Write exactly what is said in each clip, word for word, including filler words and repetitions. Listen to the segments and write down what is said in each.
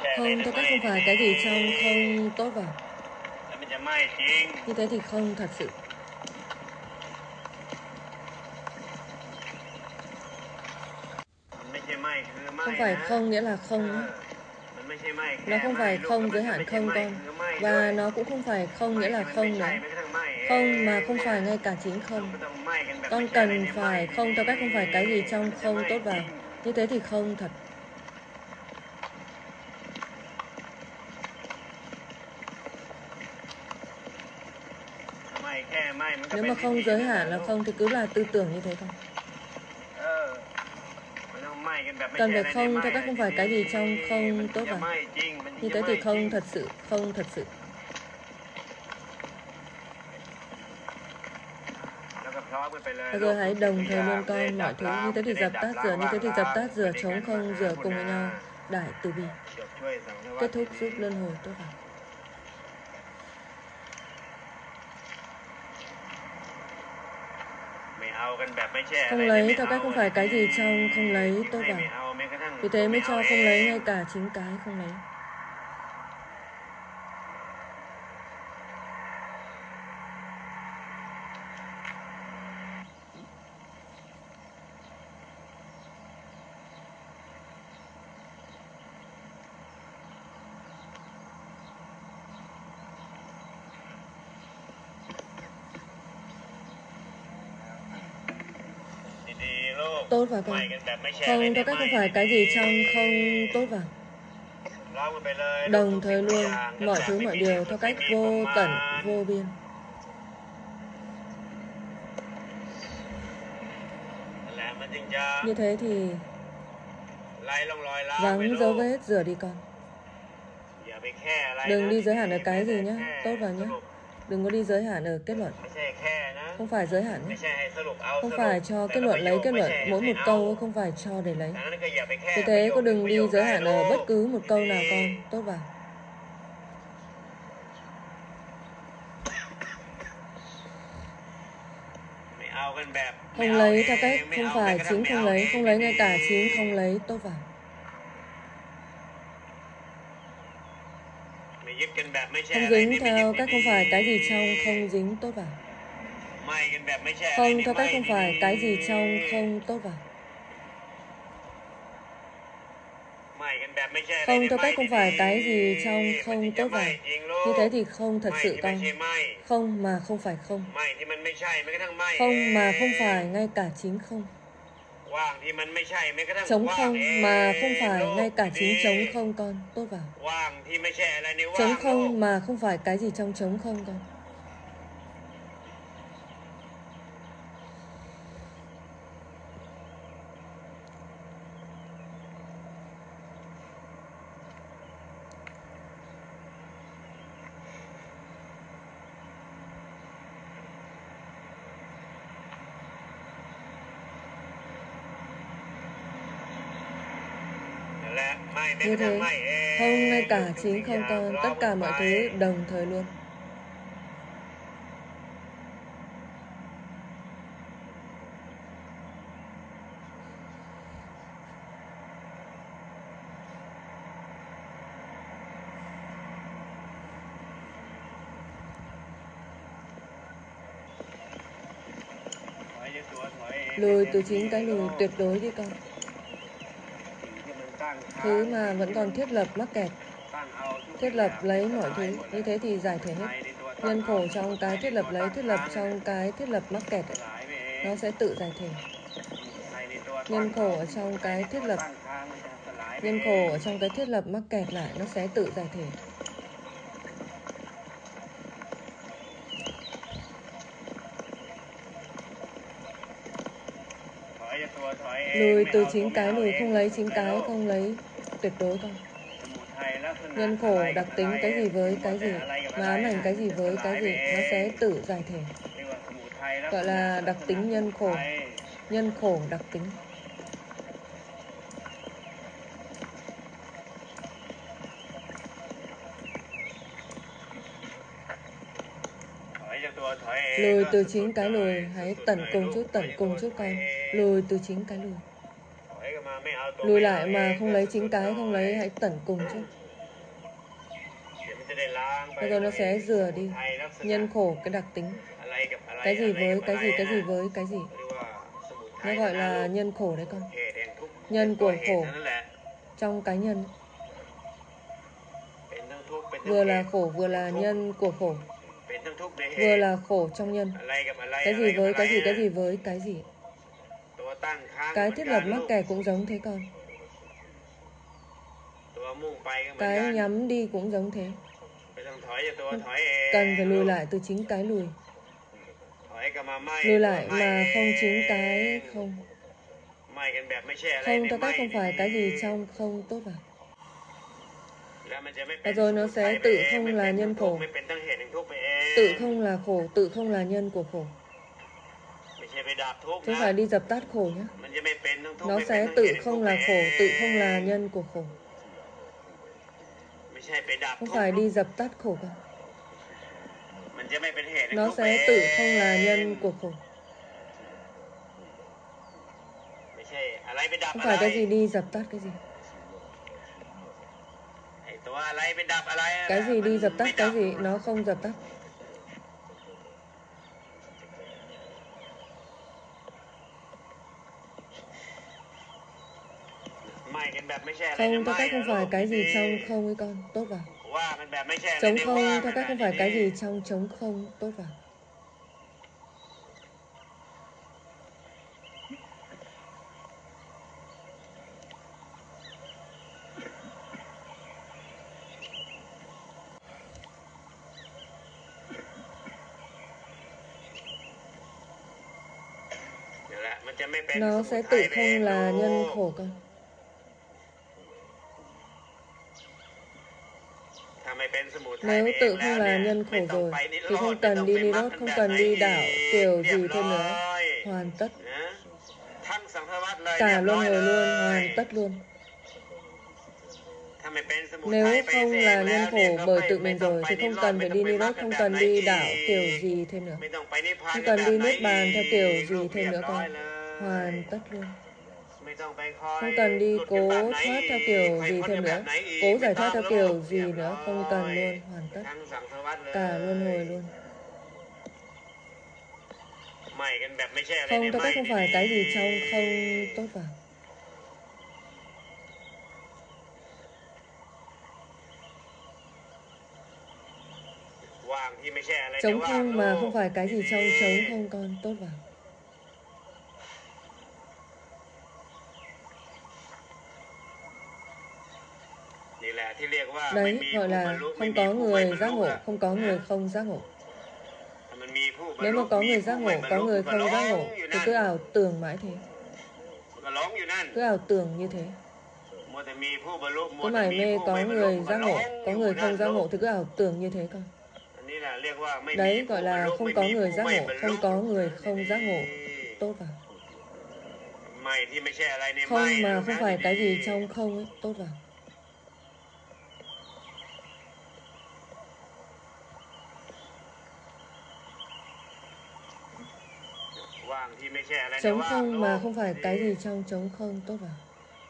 Không, tôi cách không phải cái gì trong không tốt vào. Như thế thì không thật sự. Không phải không nghĩa là không. Nó không phải không giới hạn không con. Và nó cũng không phải không nghĩa là không nữa. Không mà không phải ngay cả chính không. Con cần phải không theo cách không phải cái gì trong không tốt vào. Như thế thì không thật. Nếu mà không giới hạn là không thì cứ là tư tưởng như thế thôi. Cần phải không theo cách không phải cái gì trong không tốt vào. Như thế thì không thật sự, không thật sự. Và rồi hãy đồng thời luôn con mọi thứ. Như thế thì dập tắt rửa, như thế thì dập tắt rửa, chống không rửa cùng với nhau. Đại từ bi. Kết thúc giúp luân hồi tốt vào. Không lấy theo cách không phải cái gì trong không lấy tốt vào. Vì thế mới cho không lấy ngay cả chính cái không lấy. Tốt vào con. Không theo cách không phải cái gì trong không tốt vào. Đồng thời luôn mọi thứ mọi điều theo cách vô tận vô biên. Như thế thì vắng dấu vết rửa đi con. Đừng đi giới hạn ở cái gì nhé. Tốt vào nhé. Đừng có đi giới hạn ở kết luận. Không phải giới hạn nhé. Không phải cho kết luận lấy kết luận. Mỗi một câu không phải cho để lấy. Vì thế cô đừng đi giới hạn ở bất cứ một câu nào con. Tốt vào. Không lấy theo cách không phải chính không lấy. Không lấy ngay cả chính không lấy. Tốt vào. Không dính theo cách không phải cái gì trong không dính. Tốt vào. Không theo cách không phải cái gì trong không. Tốt vào. Không theo cách không phải cái gì trong không. Tốt vào. Như thế thì không thật sự con. Không mà không phải không. Không mà không phải ngay cả chính không. Chống không mà không phải ngay cả chính chống không con. Tốt vào. Chống không mà không phải cái gì trong chống không con. Như thế, không ngay cả chính không con, tất cả mọi thứ đồng thời luôn. Lùi từ chính cái lùi tuyệt đối đi con. Thứ mà vẫn còn thiết lập mắc kẹt. Thiết lập lấy mọi thứ. Như thế thì giải thể hết. Nhân khổ trong cái thiết lập lấy, thiết lập trong cái thiết lập mắc kẹt ấy. Nó sẽ tự giải thể. Nhân khổ ở trong cái thiết lập. Nhân khổ ở trong cái thiết lập mắc kẹt lại. Nó sẽ tự giải thể. Lùi từ chính cái lùi, không lấy chính cái không lấy tuyệt đối con. Nhân khổ đặc tính cái gì với cái gì, mà ám ảnh cái gì với cái gì, nó sẽ tự giải thể. Gọi là đặc tính nhân khổ. Nhân khổ đặc tính. Lùi từ chính cái lùi, hãy tận cùng chút, tận cùng chút con. Lùi từ chính cái lùi. Lùi lại mà không lấy chính cái, không lấy, hãy tận cùng chút. và rồi nó sẽ rửa đi nhân khổ, cái đặc tính. Cái gì với cái gì, cái gì với cái gì. Nó gọi là nhân khổ đấy con. Nhân của khổ trong cái nhân. Vừa là khổ, vừa là nhân của khổ. Vừa là khổ trong nhân. Cái gì với cái gì, cái gì với cái gì. Cái thiết lập mắc kẹt cũng giống thế con. Cái nhắm đi cũng giống thế. Cần phải lùi lại từ chính cái lùi. Lùi lại mà không chính cái không. Không theo cách không phải cái gì trong không tốt vào. Và rồi nó sẽ tự không là nhân khổ. Tự không là khổ, tự không là nhân của khổ. Chứ không phải đi dập tắt khổ nhé. Nó sẽ tự không là khổ, tự không là nhân của khổ. Không phải đi dập tắt khổ con. Nó sẽ tự không là nhân của khổ. Không phải cái gì đi dập tắt cái gì. Cái gì đi dập tắt cái gì, nó không dập tắt. Không theo cách không phải cái gì trong không ấy con, tốt vào. Trống không theo cách không phải cái gì trong trống không, tốt vào. Nó sẽ tự không là nhân khổ con. Nếu tự không là nhân khổ rồi thì không cần đi Nirod, không cần đi đảo kiểu gì thêm nữa. Hoàn tất. Cả luân hồi luôn, hoàn tất luôn. Nếu không là nhân khổ bởi tự mình rồi thì không cần phải đi Nirod, không cần đi đảo kiểu gì thêm nữa. Không cần đi Niết Bàn theo kiểu gì thêm nữa con. Hoàn tất luôn. Không cần đi cố thoát theo kiểu gì thêm nữa. Cố giải thoát theo kiểu gì nữa. Không cần luôn. Hoàn tất. Cả luân hồi luôn. Không theo cách không phải cái gì trong không tốt vào. Trống không mà không phải cái gì trong trống không con, tốt vào. Đấy gọi là không có người giác ngộ, không có người không giác ngộ. Nếu mà có người giác ngộ, có người không giác ngộ thì cứ ảo tưởng mãi thế. Cứ ảo tưởng như thế. Cứ mải mê có người giác ngộ, có người không giác ngộ thì cứ ảo tưởng như thế con. Đấy gọi là không có người giác ngộ, không có người không giác ngộ, tốt vào. Không mà không phải cái gì trong không ấy, tốt vào. Trống không mà không phải cái gì trong trống không, tốt vào.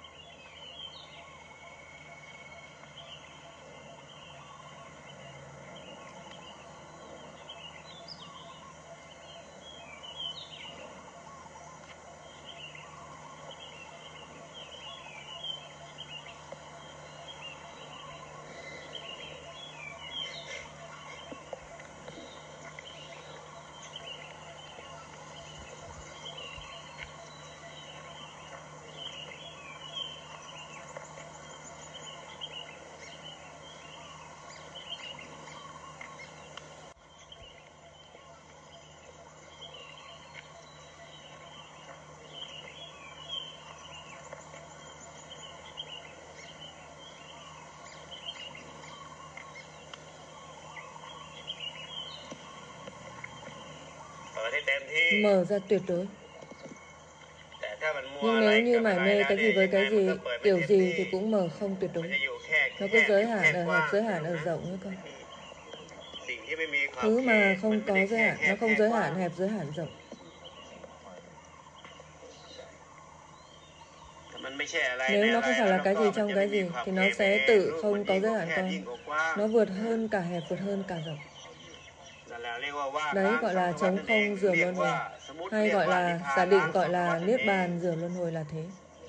Mở ra tuyệt đối. Nhưng nếu như mải mê cái gì với cái gì, kiểu gì thì cũng mở không tuyệt đối. Nó cứ giới hạn ở hẹp, giới hạn ở rộng nữa con. Thứ mà không có giới hạn, nó không giới hạn hẹp, giới hạn rộng. Nếu nó không phải là cái gì trong cái gì thì nó sẽ tự không có giới hạn con. Nó vượt hơn cả hẹp, vượt hơn cả rộng. Đấy gọi là trống không rửa luân hồi. Hay gọi là giả định gọi là niết bàn rửa luân hồi là thế.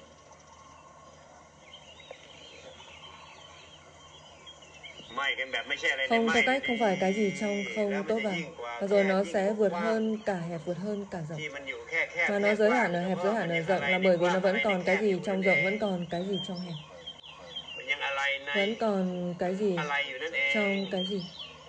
Không theo cách không phải cái gì trong không tốt vào. Và rồi nó sẽ vượt hơn cả hẹp, vượt hơn cả rộng. Mà nó giới hạn ở hẹp, giới hạn ở rộng là bởi vì nó vẫn còn cái gì trong rộng, vẫn còn cái gì trong hẹp. Vẫn còn cái gì trong cái gì.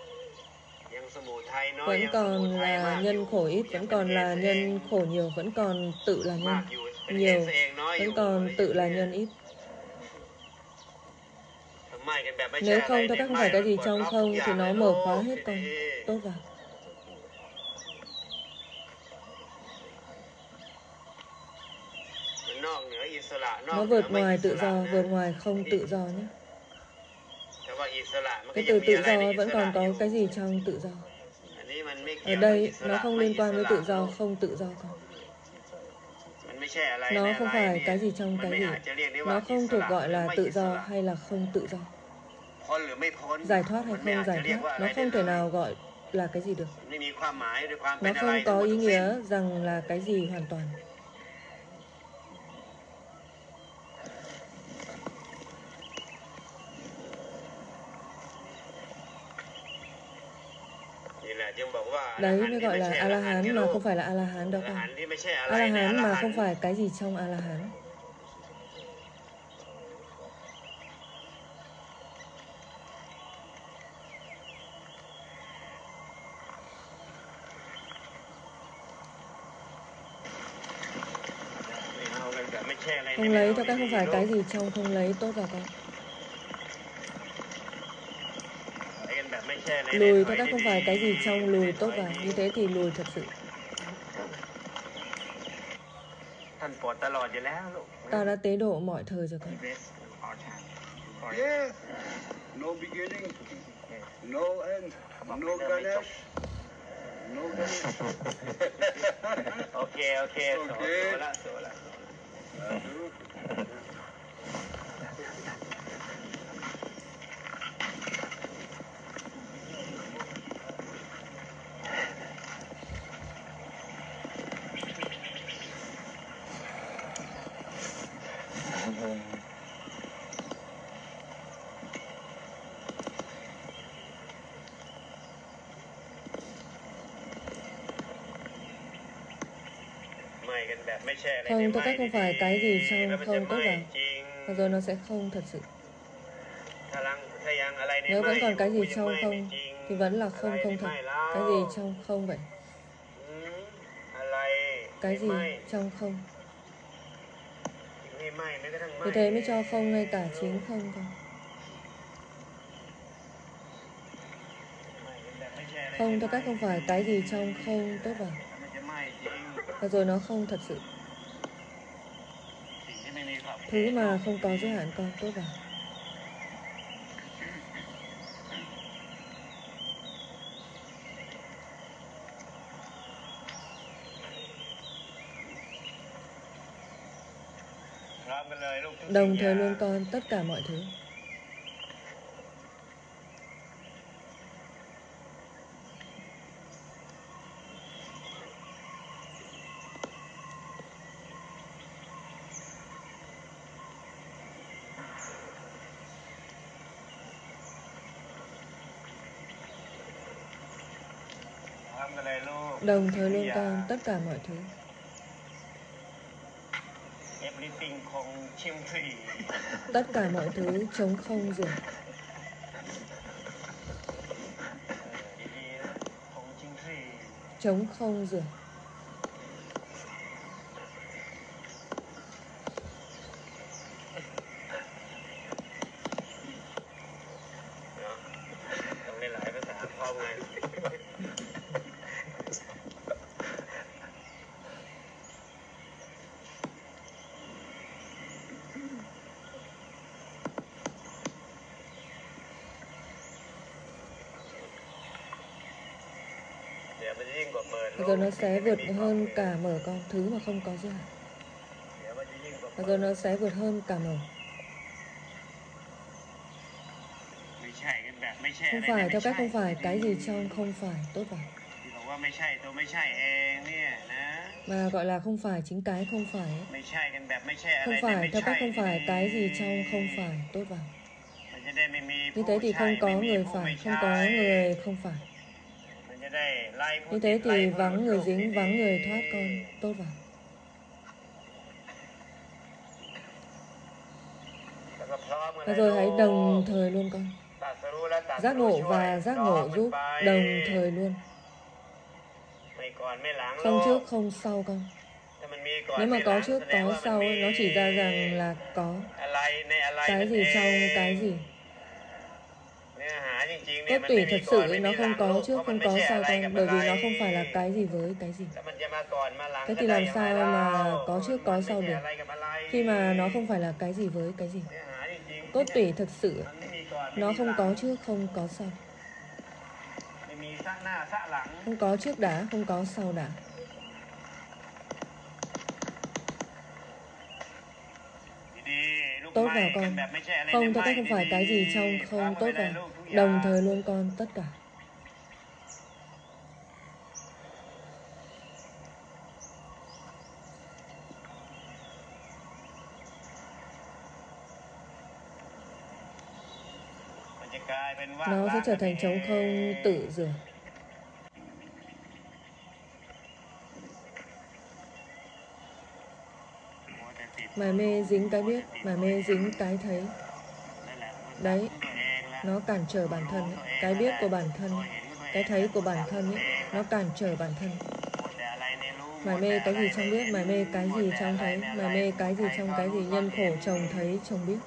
Vẫn còn là nhân khổ ít, vẫn còn là nhân khổ nhiều, vẫn còn tự là nhân nhiều, vẫn còn tự là nhân ít. Nếu không theo cách không phải cái gì trong không thì nó mở khóa hết con tốt vào. Nó vượt ngoài tự do, vượt ngoài không tự do nhé. Cái từ tự do vẫn còn có cái gì trong tự do. Ở đây nó không liên quan với tự do, không tự do con. Nó không phải cái gì trong cái gì. Nó không thuộc gọi là tự do hay là không tự do. Giải thoát hay không giải thoát, nó không thể nào gọi là cái gì được. Nó không có ý nghĩa rằng là cái gì hoàn toàn. Đấy mới gọi là A-la-hán mà không phải là A-la-hán đâu con. A-la-hán mà không phải cái gì trong A-la-hán. Không lấy theo cách không phải cái gì trong không lấy tốt vào con. Lùi theo cách không phải cái gì trong lùi tốt vào. Như thế thì lùi thật sự. Ta đã tế độ mọi thời rồi con. Yes. No beginning, no end, no Ganesh, no Ganesh. Okay, okay. Okay. Số là, số là. Không, theo cách không phải cái gì trong không tốt vào. Và rồi nó sẽ không thật sự. Nếu vẫn còn cái gì trong không thì vẫn là không không thật. Cái gì trong không vậy? Cái gì trong không? Vì thế mới cho không ngay cả chính không con. Không theo cách không phải cái gì trong không tốt vào. Và rồi nó không thật sự. Thứ mà không có giới hạn con tốt vào. Đồng thời luôn con tất cả mọi thứ. Đồng thời luôn con tất cả mọi thứ. Tất cả mọi thứ trống không rửa. Trống không rửa. Rồi nó sẽ vượt hơn cả mở con thứ mà không có giới hạn. và rồi nó sẽ vượt hơn cả mở. Không phải, theo cách không phải, cái gì trong không phải tốt vào. Mà gọi là không phải, chính cái không phải ấy. Không phải, theo cách không phải, cái gì trong không phải tốt vào. Như thế thì không có người phải, không có người không phải. Như thế thì vắng người dính, vắng người thoát con tốt vào. Và rồi hãy đồng thời luôn con. Giác ngộ và giác ngộ giúp đồng thời luôn. Không trước không sau con. Nếu mà có trước có sau ấy, nó chỉ ra rằng là có. Cái gì trong cái gì. Cốt tủy thật sự ấy, nó không có trước không có sau con. Bởi vì nó không phải là cái gì với cái gì. Thế thì làm sao mà có trước có sau được, khi mà nó không phải là cái gì với cái gì. Cốt tủy thật sự nó không có trước không có sau. Không có trước đã, không có sau đã. Tốt vào con. Không, theo cách không phải cái gì trong không tốt vào. Đồng thời luôn con tất cả. Nó sẽ trở thành trống không tự rửa. Mải mê dính cái biết, mải mê dính cái thấy. Đấy, nó cản trở bản thân ấy. Cái biết của bản thân ấy. Cái thấy của bản thân ấy. Nó cản trở bản thân. Mải mê cái gì trong biết, mải mê cái gì trong thấy, mải mê cái gì trong cái gì, nhân khổ chồng thấy chồng biết.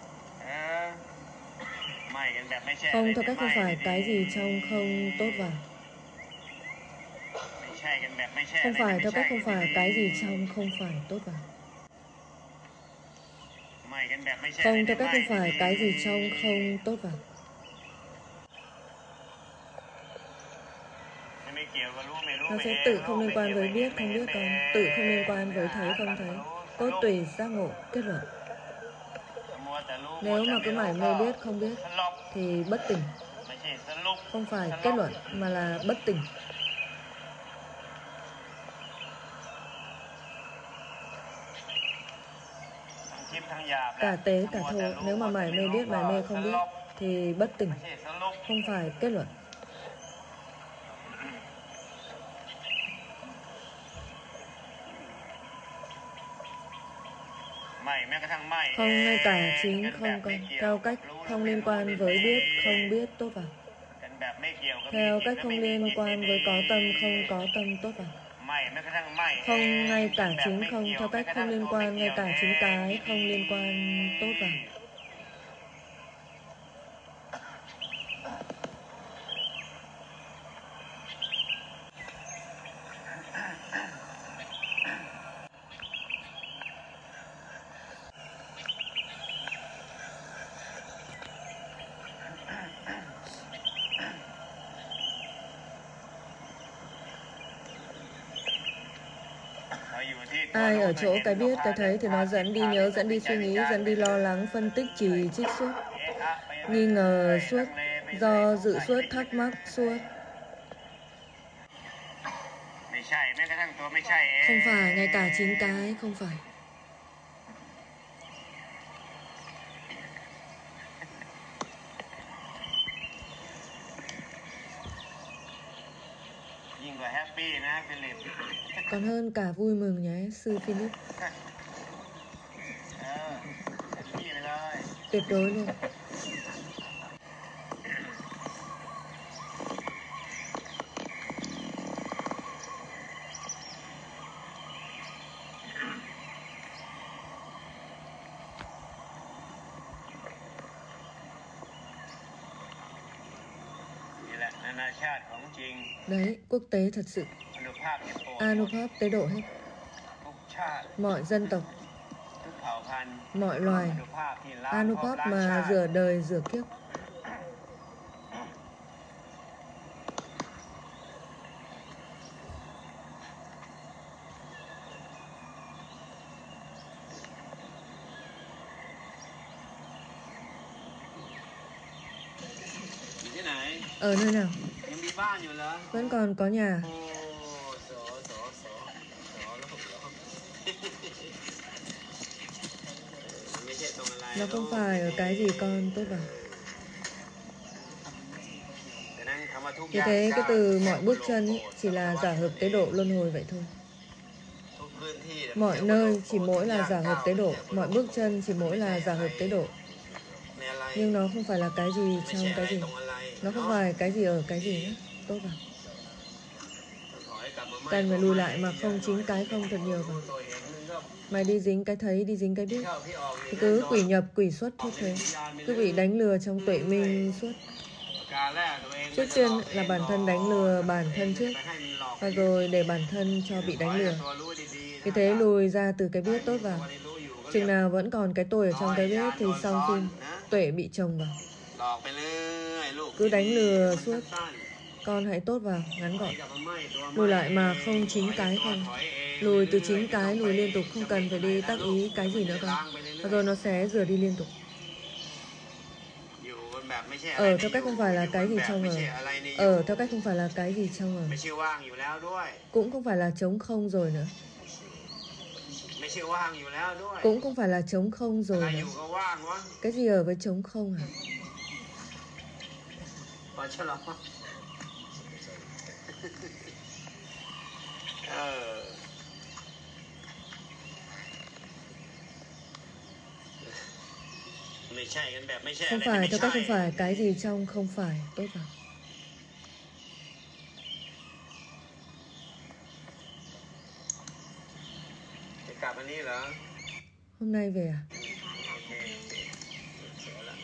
Không, theo cách không phải cái gì trong không tốt vào. Không phải, theo cách không phải cái gì trong không phải tốt vào. Không, theo cách không phải cái gì trong không tốt vào. Nó sẽ tự không liên quan với biết không biết con, tự không liên quan với thấy không thấy. Cốt tùy giác ngộ kết luận. Nếu mà cứ mải mê biết không biết thì bất tỉnh. Không phải kết luận mà là bất tỉnh. Cả tế cả thô, nếu mà mải mê biết mải mê không biết thì bất tỉnh. Không phải kết luận. Không, ngay cả chính không con. Theo cách không liên quan với biết không biết tốt vào. Theo cách không liên quan với có tâm không có tâm tốt vào. Không, ngay cả chính không. Theo cách không liên quan, ngay cả chính cái không liên quan tốt vào. Ai ở chỗ cái biết, cái thấy thì nó dẫn đi nhớ, dẫn đi suy nghĩ, dẫn đi lo lắng, phân tích, chỉ trích suốt, nghi ngờ suốt, do dự suốt, thắc mắc suốt. Không phải, ngay cả chính cái không phải. Còn hơn cả vui mừng nhé, sư Philip. Tuyệt đối luôn. Đấy, quốc tế thật sự. Anupap tế độ hết. Mọi dân tộc, mọi loài, Anupap mà rửa đời rửa kiếp. Ở nơi nào? ยังมีบ้านอยู่เหรอ Vẫn còn có nhà. โอ้โสโสโสโสแล้วผมแล้วไม่ใช่ตรงอะไร Nó không phải ở cái gì con tốt vào. แต่นั่นคำว่าทุกอ Như ย่าง thế cái từ mọi bước chân ý, โกรธ chỉ là giả hợp tế độ luân hồi vậy thôi. ทุกพื้นที่ Mọi nơi chỉ mỗi là giả hợp tế độ, mọi bước chân chỉ mỗi là giả hợp tế độ. ในอะไร Nhưng nó không phải là cái gì ไม่ trong ใช่อะไร cái gì. ตรงอะไร Nó không เนาะ phải cái gì ở cái gì nữa. Tốt vào. ถอยกลับมาไม่ Cần phải lùi lại mà không chính cái không thật nhiều vào. ตัวเห็นนึงก็ Mày đi dính cái thấy, đi dính cái biết. เข้าพี่ออกอยู่ Thì cứ quỷ nhập, quỷ xuất thuốc thế. Cứ bị đánh lừa trong tuệ minh suốt. การแรกตัวเอง Trước tiên là bản thân đánh lừa bản thân trước. ไปให้มันหลอก Và rồi để bản thân cho bị đánh lừa. ตัวรู้ดีๆ Vì thế lùi ra từ cái biết tốt vào. ตัวที่รู้อยู่ก็ Chừng nào vẫn còn cái tôi ở trong cái biết thì sau khi tuệ bị chồng vào. หลอกไปเลยลูก Cứ đánh lừa suốt. สั้น Con hãy tốt vào, ngắn ๆ gọn. กลับมาไม่ตัว Lùi lại mà không chính cái ตัว không. ถอยเอง Lùi từ chính cái, lùi liên tục, không cần phải đi tác ý cái gì nữa con. Và rồi nó sẽ rửa đi liên tục. อยู่กันแบบไม่ใช่อะไร Ở theo cách không phải là cái gì แบบ trong ไม่ ở. ใช่อะไรในอยู่ Ở theo cách không phải là cái gì trong ở. ไม่ใช่ว่างอยู่แล้วด้วย Cũng không phải là trống không rồi nữa. ไม่ใช่ว่างอยู่แล้วด้วย Cũng không phải là trống không อะไร rồi อยู่ nữa. ก็ว่างวะ Cái gì ở với trống không à? พอฉลองเออไม่ใช่กันแบบไม่ใช่ Không อะไร phải ไม่ theo ใช่ cách không phải cái gì trong không phải. Tốt vào. จะกลับอันนี้เหรอ Hôm nay về à? โอเคเสียละ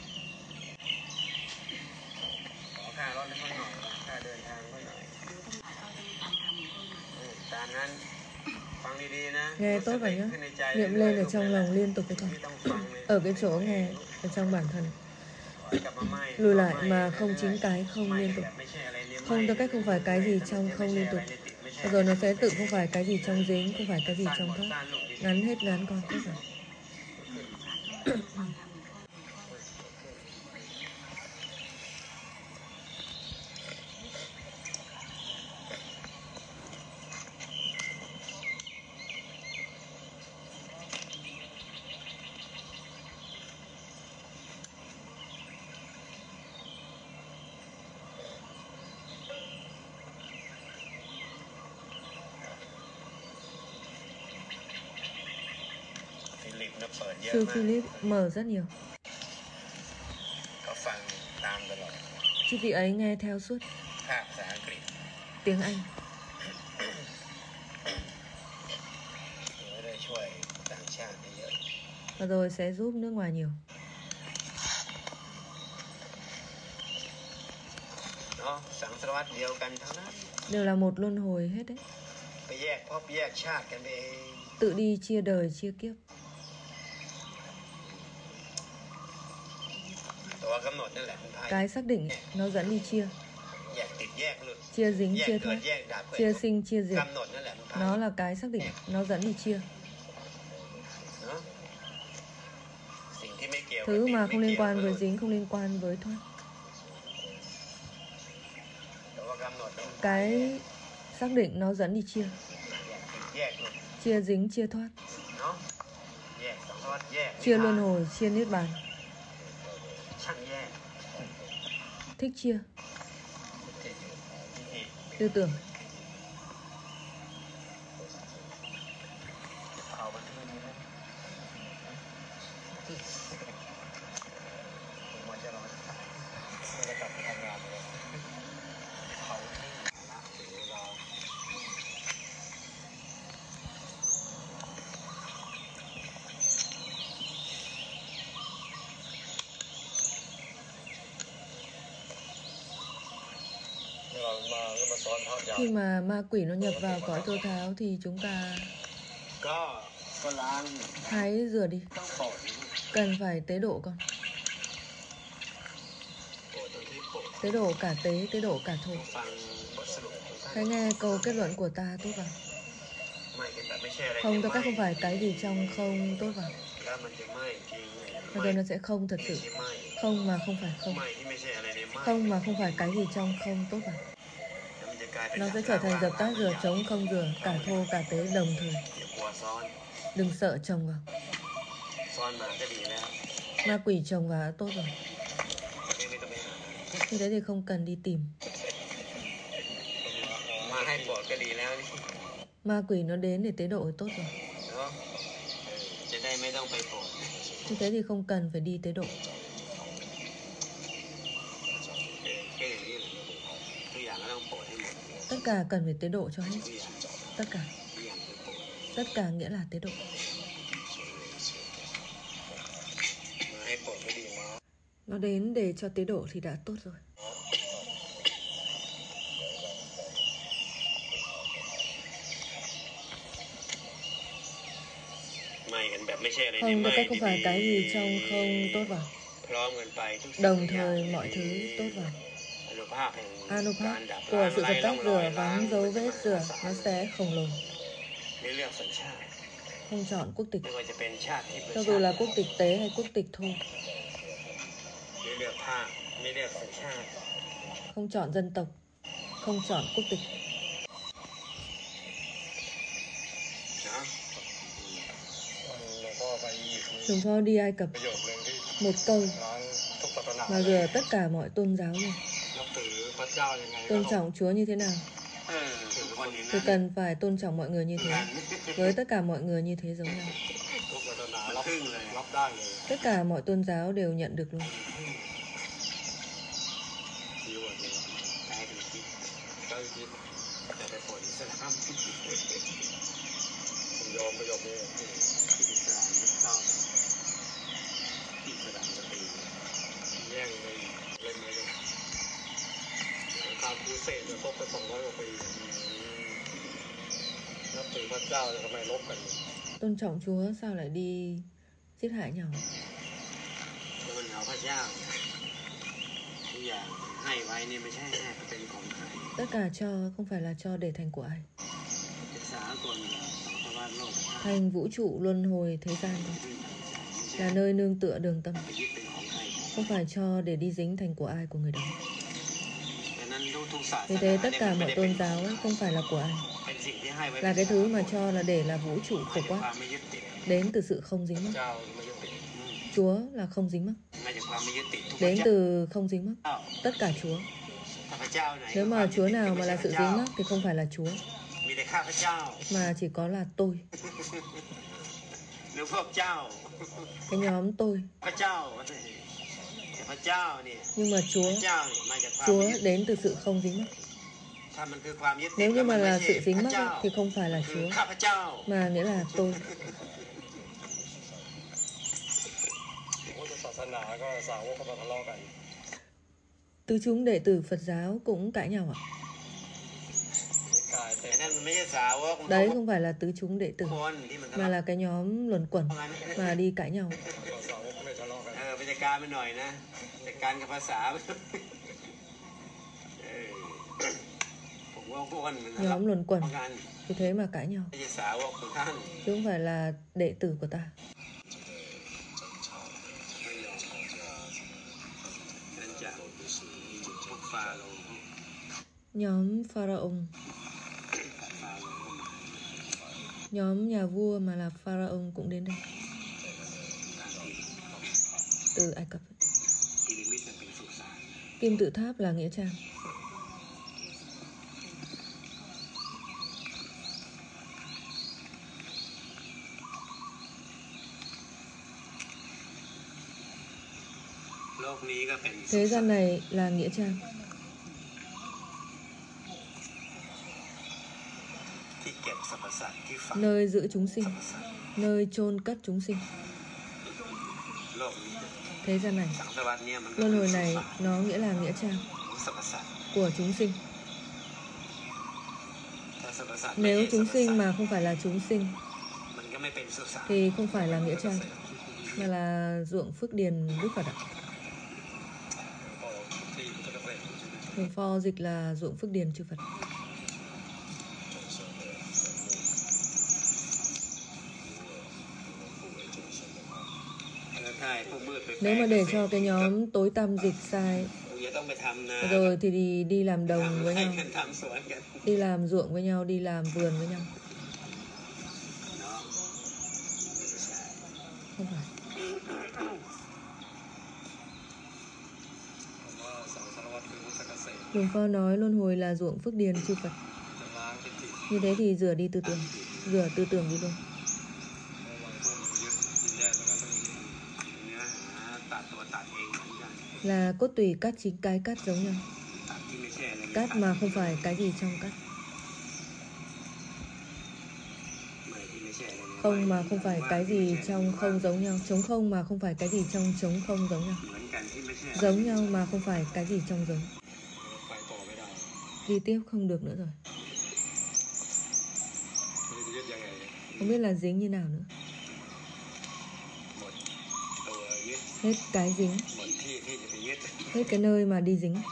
ขอค่ารถให้เขาหน่อยค่าเดินทางเขาหน่อยเออตามนั้นฟังดีๆนะ Nghe tốt vào nhé. Niệm lên ở trong lòng liên tục với con. ไม่ต้องฟังเลย Ở cái chỗ nghe, ở trong bản thân. ถอยกลับมาไม่ Lùi lại mà không chính cái không ไม่ liên แบ tục. บไม่ใช่อะไรเนี่ย Không theo cách không phải cái gì trong không liên tục. Và rồi nó sẽ tự không phải cái gì trong dính, không phải cái gì trong thoát. Ngắn hết ngắn con tốt vào. Sư Philip mở rất nhiều. เขาฟังตามตลอด Chứ vị ấy nghe theo suốt ภาคภาษาอังกฤษ tiếng Anh. จะได้ช่วยต่างชาติได้เยอะ Và rồi sẽ giúp nước ngoài nhiều. เนาะสังสารวัตรเดียวกันทั้งนั้น Đều là một luân hồi hết đấy. ไปแยกภพแยกชาติกันไปเอง Tự đi chia đời chia kiếp. ตัวกำหนดนั่นแหละมันพา Cái xác định nó dẫn đi chia. แยกติดแยกหลุด Chia dính แยก chia เกิด thoát. แยกดับ Chia sinh chia diệt. กำหนดนั่นแหละมันพา Nó là cái xác định, nó dẫn đi chia. เนาะสิ่งที่ไม่เกี่ยว Thứ mà không liên quan với สิ่ง dính, không liên quan với thoát. ตัวกำหนดนั่น Cái xác định nó dẫn đi chia. แยกหลุด Chia dính chia thoát. เนาะแยกสังสารวัตรแยก Chia luân hồi, chia niết bàn. ช่างแยก Thích chia. ที่ Tư tưởng. เอามันที่นี่นะผมว่าจะรอไม่ได้กลับไปทำงานเลยเขาที่ละหรือเรา Khi mà ma quỷ nó nhập vào cõi thô tháo thì chúng ta ก็ก็ล้าง hãy rửa đi. ต้องปล่อย Cần phải tế độ con. ปล่อยตรงที่ปล่อย Tế độ cả tế, tế độ cả thổ. ฟังบทสรุปของท่าน Hãy nghe câu kết luận của ta tốt vào. ไม่เป็นแบบไม่ใช่อะไร Không theo cách không phải cái gì trong không tốt vào. แล้วมันจะไม่จริง Và rồi nó sẽ không thật ไม่ sự. ใช่ไม่ Không mà không phải không. Không mà không phải cái gì trong không tốt vào. Nó sẽ trở thành dập tắt rửa, trống, không rửa, cả thô cả tế đồng thời. Đừng sợ chồng vào. Ma quỷ chồng vào tốt rồi. Như thế thì không cần đi tìm. Ma quỷ nó đến để tế độ thì tốt rồi. Như thế thì không cần phải đi tế độ. Tất cả cần phải tế độ cho hết. Tất cả. Tất cả nghĩa là tế độ. Nó đến để cho tế độ thì đã tốt rồi. Không, cái không phải cái gì trong không tốt vào. Đồng thời mọi thứ tốt vào. Anupap của sự dập tắt rửa, vắng dấu vết rửa, nó sẽ khổng lồ. Không chọn quốc tịch, cho dù là quốc tịch tế hay quốc tịch thô. Không chọn dân tộc, không chọn quốc tịch. Chúng tôi đi Ai Cập, một câu mà rửa tất cả mọi tôn giáo luôn. Tôn trọng Chúa như thế nào thì cần phải tôn trọng mọi người như thế. Với tất cả mọi người như thế giống nhau. Tất cả mọi tôn giáo đều nhận được luôn. Tôn trọng Chúa sao lại đi giết hại nhau? Tất cả cho không phải là cho để thành của ai. Thành vũ trụ luân hồi thế gian thôi. Là nơi nương tựa đường tâm. Không phải cho để đi dính thành của ai của người đó. Vì thế tất cả mọi tôn giáo ấy không phải là của ai. Là cái thứ mà cho là để là vũ trụ phổ quát. Đến từ sự không dính mắc. Chúa là không dính mắc. Đến từ không dính mắc. Tất cả Chúa. Nếu mà Chúa nào mà là sự dính mắc thì không phải là Chúa, mà chỉ có là tôi. Cái nhóm tôi. Nhưng mà Chúa Chúa đến từ sự không dính mắc. Nếu như mà là sự dính mắc thì không phải là Chúa, mà nghĩa là tôi. Tứ chúng đệ tử Phật giáo cũng cãi nhau ạ. Đấy không phải là tứ chúng đệ tử, mà là cái nhóm luẩn quẩn mà đi cãi nhau. Nhóm luẩn quẩn, vì thế mà cãi nhau. Chứ không phải là đệ tử của ta. Nhóm Pharaoh, nhóm nhà vua mà là Pharaoh cũng đến đây. Từ Ai Cập. Kim tự tháp là nghĩa trang. Thế gian này là nghĩa trang. Nơi giữ chúng sinh, nơi chôn cất chúng sinh. Thế gian này, luân hồi này nó nghĩa là nghĩa trang của chúng sinh. Nếu chúng sinh mà không phải là chúng sinh thì không phải là nghĩa trang, mà là ruộng phước điền Đức Phật ạ. Hồn pho dịch là ruộng phước điền chư Phật. Nếu mà để cho cái nhóm tối tăm dịch sai rồi thì đi, đi làm đồng với nhau, đi làm ruộng với nhau, đi làm vườn với nhau. Không phải. Luồng Pho nói luân hồi là ruộng phước điền chư Phật. Như thế thì rửa đi tư tưởng, rửa tư tưởng đi luôn. Là cốt tủy cắt chính cái cắt giống nhau. Cắt mà không phải cái gì trong cắt. Không mà không phải cái gì trong không giống nhau. Trống không mà không phải cái gì trong trống không giống nhau. Giống nhau mà không phải cái gì trong giống. Đi tiếp không được nữa rồi. Không biết là dính như nào nữa. Hết cái dính. Hết cái nơi mà đi dính.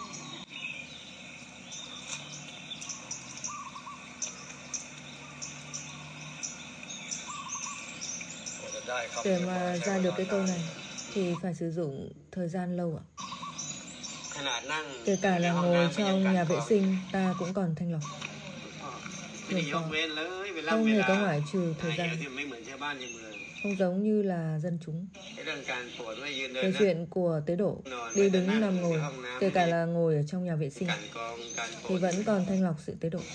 Để mà ra được cái câu này thì phải sử dụng thời gian lâu ạ. Kể cả là ngồi trong nhà vệ sinh ta cũng còn thanh lọc. Không hề có ngoại trừ thời gian. Không giống như là dân chúng. Cái chuyện của tế độ đi đứng nằm ngồi, kể cả là ngồi ở trong nhà vệ sinh thì vẫn còn thanh lọc sự tế độ.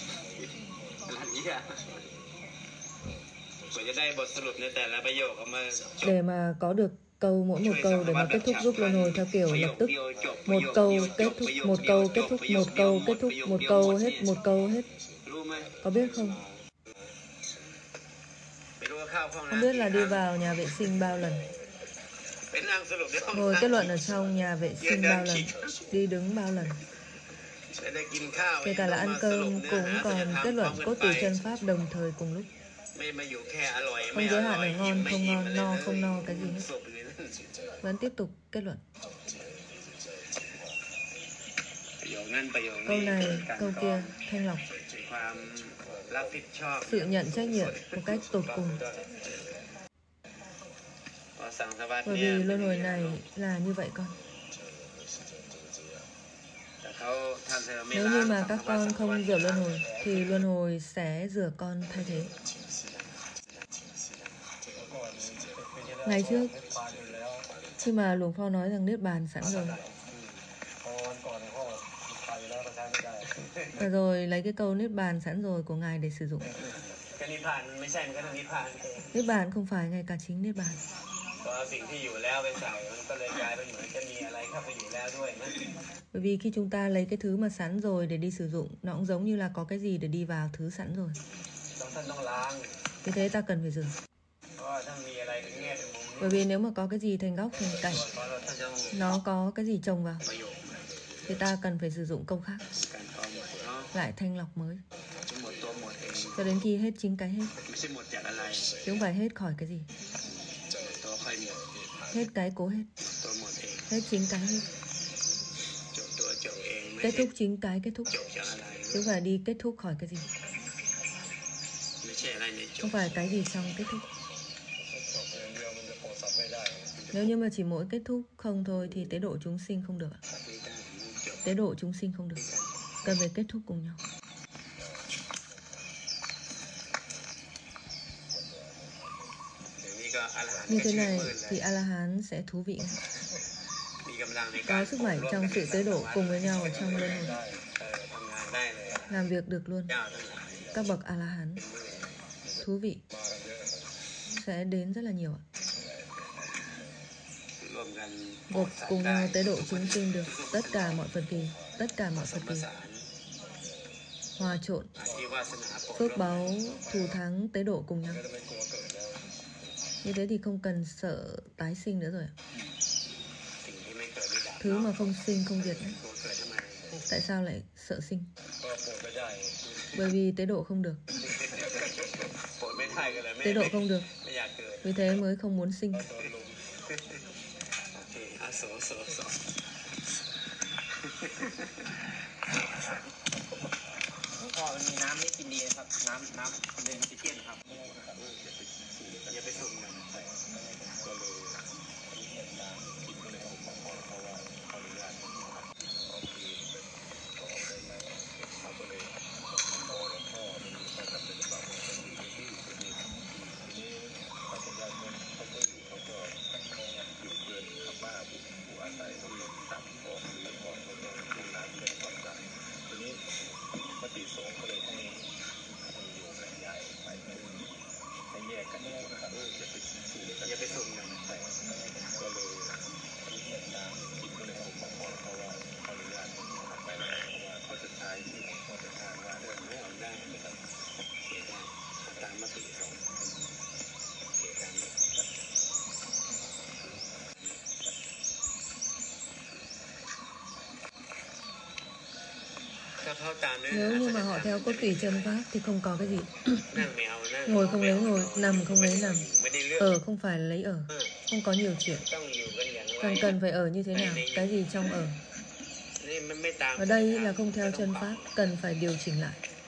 Để mà có được câu mỗi một câu để mà kết thúc giúp luân hồi theo kiểu lập tức. Một câu kết thúc, một câu kết thúc, một câu kết thúc, một câu hết, một câu hết. Có biết không? Không biết là đi vào nhà vệ sinh bao lần, ngồi kết luận ở trong nhà vệ sinh bao lần, đi đứng bao lần. Kể cả là ăn cơm cũng còn kết luận cốt tủy chân pháp đồng thời cùng lúc. Không giới hạn ở ngon, không ngon, no, không no, cái gì hết. Vẫn tiếp tục kết luận. Câu này, câu kia, thanh lọc. Sự nhận trách nhiệm một cách tột cùng. Bởi vì luân hồi này là như vậy con. Nếu như mà các con không rửa luân hồi thì luân hồi sẽ rửa con thay thế. Ngày trước khi mà Luồng Pho nói rằng Niết Bàn sẵn rồi, và rồi lấy cái câu Niết Bàn sẵn rồi của Ngài để sử dụng. Niết Bàn không phải ngay cả chính Niết Bàn. Bởi vì khi chúng ta lấy cái thứ mà sẵn rồi để đi sử dụng, nó cũng giống như là có cái gì để đi vào thứ sẵn rồi. Vì thế ta cần phải rửa. Bởi vì nếu mà có cái gì thành góc, thành cạnh, nó có cái gì trồng vào, thì ta cần phải sử dụng câu khác, lại thanh lọc mới, cho đến khi hết chính cái hết. Chứ không phải hết khỏi cái gì. Hết cái cố hết. Hết chính cái hết. Kết thúc chính cái kết thúc. Chứ không phải đi kết thúc khỏi cái gì. Không phải cái gì xong kết thúc. Nếu như mà chỉ mỗi kết thúc không thôi thì tế độ chúng sinh không được. Tế độ chúng sinh không được. Cần phải kết thúc cùng nhau. Như thế này thì A-la-hán sẽ thú vị. Có sức mạnh trong sự tế độ cùng với nhau ở trong luân hồi. Làm việc được luôn. Các bậc A-la-hán thú vị sẽ đến rất là nhiều ạ. Gộp cùng nhau tế độ chúng sinh được tất cả mọi phần kỳ, tất cả mọi phần kỳ. Hòa trộn, phước báu, thù thắng, tế độ cùng nhau. Như thế thì không cần sợ tái sinh nữa rồi. Thứ mà không sinh không diệt nữa. Tại sao lại sợ sinh? Bởi vì tế độ không được. Tế độ không được. Vì thế mới không muốn sinh. คิดก็เลยเอามาขอเพราะว่าขออนุญาตขอคือขอได้ไหมเขาก็เลยขอหลวงพ่อทีนี้เขาจำเป็นบอกว่าจะมีที่จะมีทีนี้พระสัญญาเงินเขาก็อยู่เขาก็อยู่เกินคำว่าบุญผู้อาศัยที่ตัดออกหรือออกก็ต้องเป็นร้านเงินก่อนจ่ายทีนี้มติสงฆ์ก็เลยให้ให้โยมและยายไปซึ่งให้แยกกันดีกว่าเอออย่าไปสู่กันอย่าไปสุ่มกันใช่ก็เลยคิดก็เลยเอามาขอเพราะว่าขออนุญาตไปแล้วเพราะว่าเขาจะใช้ชื่อของพ่อจะทางว่าเออไม่เอาได้นะครับเสียได้ตามมติเขาเสียตาม Nếu như mà họ theo cốt tủy chân pháp thì không có cái gì. นั่งไม่เอานั่ง Ngồi không lấy ngồi, nằm không lấy nằm, ไม่ได้เลือก ở không phải là lấy ở, เออ không có nhiều chuyện. ต้องอยู่กันอย่างไร Cần cần phải ở như thế nào, cái gì trong ở. นี่มันไม่ตาม Ở đây là không theo chân pháp, cần phải điều chỉnh lại.